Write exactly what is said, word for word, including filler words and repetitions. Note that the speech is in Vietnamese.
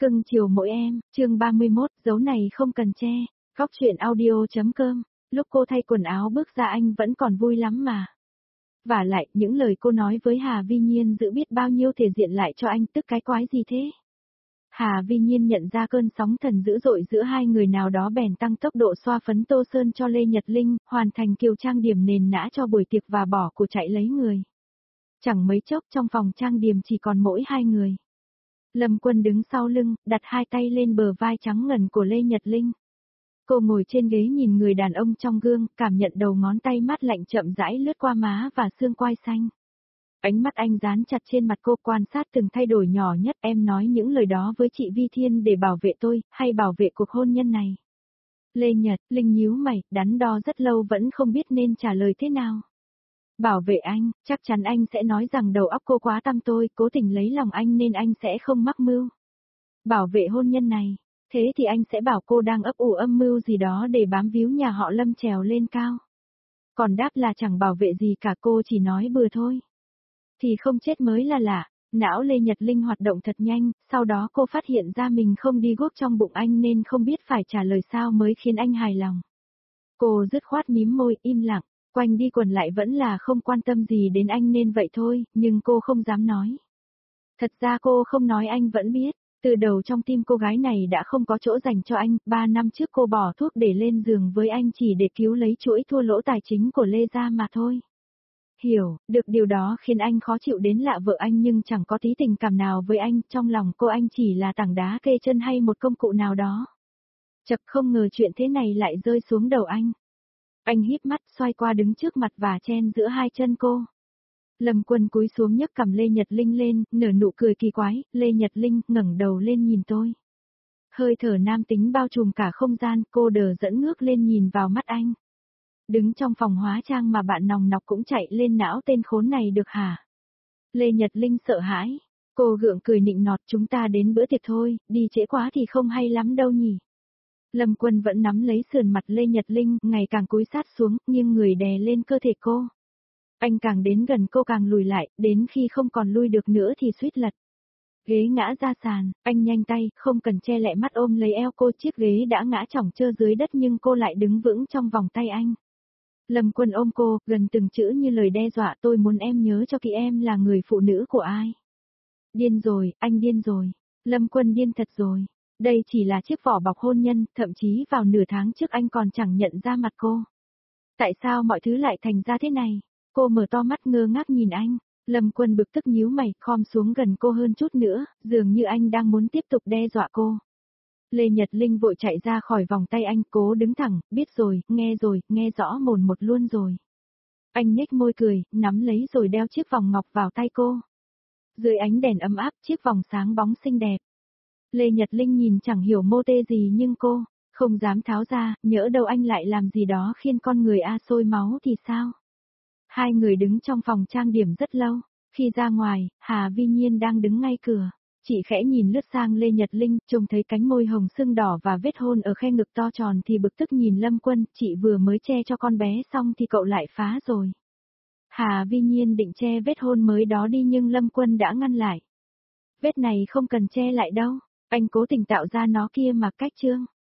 Cưng chiều mỗi em, chương ba mươi mốt, dấu này không cần che, góc chuyện audio.com, lúc cô thay quần áo bước ra anh vẫn còn vui lắm mà. Vả lại, những lời cô nói với Hà Vi Nhiên giữ biết bao nhiêu thể diện lại cho anh, tức cái quái gì thế? Hà Vi Nhiên nhận ra cơn sóng thần dữ dội giữa hai người nào đó bèn tăng tốc độ xoa phấn tô sơn cho Lê Nhật Linh, hoàn thành kiều trang điểm nền nã cho buổi tiệc và bỏ của chạy lấy người. Chẳng mấy chốc trong phòng trang điểm chỉ còn mỗi hai người. Lâm Quân đứng sau lưng, đặt hai tay lên bờ vai trắng ngần của Lê Nhật Linh. Cô ngồi trên ghế nhìn người đàn ông trong gương, cảm nhận đầu ngón tay mát lạnh chậm rãi lướt qua má và xương quai xanh. Ánh mắt anh dán chặt trên mặt cô, quan sát từng thay đổi nhỏ nhất. Em nói những lời đó với chị Vi Thiên để bảo vệ tôi, hay bảo vệ cuộc hôn nhân này? Lê Nhật Linh nhíu mày, đắn đo rất lâu vẫn không biết nên trả lời thế nào. Bảo vệ anh, chắc chắn anh sẽ nói rằng đầu óc cô quá tăm tối, cố tình lấy lòng anh nên anh sẽ không mắc mưu. Bảo vệ hôn nhân này, thế thì anh sẽ bảo cô đang ấp ủ âm mưu gì đó để bám víu nhà họ Lâm trèo lên cao. Còn đáp là chẳng bảo vệ gì cả, cô chỉ nói bừa thôi. Thì không chết mới là lạ. Não Lê Nhật Linh hoạt động thật nhanh, sau đó cô phát hiện ra mình không đi guốc trong bụng anh nên không biết phải trả lời sao mới khiến anh hài lòng. Cô dứt khoát mím môi, im lặng. Quanh đi quẩn lại vẫn là không quan tâm gì đến anh nên vậy thôi, nhưng cô không dám nói. Thật ra cô không nói anh vẫn biết, từ đầu trong tim cô gái này đã không có chỗ dành cho anh, ba năm trước cô bỏ thuốc để lên giường với anh chỉ để cứu lấy chuỗi thua lỗ tài chính của Lê gia mà thôi. Hiểu, được điều đó khiến anh khó chịu đến lạ vợ anh nhưng chẳng có tí tình cảm nào với anh, trong lòng cô anh chỉ là tảng đá kê chân hay một công cụ nào đó. Chật, không ngờ chuyện thế này lại rơi xuống đầu anh. Anh híp mắt xoay qua đứng trước mặt và chen giữa hai chân cô. Lâm Quân cúi xuống nhấc cằm Lê Nhật Linh lên, nở nụ cười kỳ quái. Lê Nhật Linh ngẩng đầu lên nhìn tôi. Hơi thở nam tính bao trùm cả không gian, cô đờ dẫn ngước lên nhìn vào mắt anh. Đứng trong phòng hóa trang mà bạn nòng nọc cũng chạy lên não tên khốn này được hả? Lê Nhật Linh sợ hãi. Cô gượng cười nịnh nọt, chúng ta đến bữa tiệc thôi, đi trễ quá thì không hay lắm đâu nhỉ. Lâm Quân vẫn nắm lấy sườn mặt Lê Nhật Linh, ngày càng cúi sát xuống, nhưng người đè lên cơ thể cô. Anh càng đến gần cô càng lùi lại, đến khi không còn lui được nữa thì suýt lật. Ghế ngã ra sàn, anh nhanh tay, không cần che lẹ mắt ôm lấy eo cô, chiếc ghế đã ngã chỏng trơ dưới đất nhưng cô lại đứng vững trong vòng tay anh. Lâm Quân ôm cô, gần từng chữ như lời đe dọa, tôi muốn em nhớ cho kỹ em là người phụ nữ của ai. Điên rồi, anh điên rồi. Lâm Quân điên thật rồi. Đây chỉ là chiếc vỏ bọc hôn nhân, thậm chí vào nửa tháng trước anh còn chẳng nhận ra mặt cô. Tại sao mọi thứ lại thành ra thế này? Cô mở to mắt ngơ ngác nhìn anh. Lâm Quân bực tức nhíu mày, khom xuống gần cô hơn chút nữa, dường như anh đang muốn tiếp tục đe dọa cô. Lê Nhật Linh vội chạy ra khỏi vòng tay anh, cố đứng thẳng, biết rồi, nghe rồi, nghe rõ mồn một luôn rồi. Anh nhếch môi cười, nắm lấy rồi đeo chiếc vòng ngọc vào tay cô. Dưới ánh đèn ấm áp, chiếc vòng sáng bóng xinh đẹp. Lê Nhật Linh nhìn chẳng hiểu mô tê gì nhưng cô không dám tháo ra, nhỡ đâu anh lại làm gì đó khiến con người A sôi máu thì sao? Hai người đứng trong phòng trang điểm rất lâu, khi ra ngoài, Hà Vi Nhiên đang đứng ngay cửa. Chị khẽ nhìn lướt sang Lê Nhật Linh, trông thấy cánh môi hồng sưng đỏ và vết hôn ở khe ngực to tròn thì bực tức nhìn Lâm Quân, chị vừa mới che cho con bé xong thì cậu lại phá rồi. Hà Vi Nhiên định che vết hôn mới đó đi nhưng Lâm Quân đã ngăn lại. Vết này không cần che lại đâu, anh cố tình tạo ra nó kia mà, cách trương.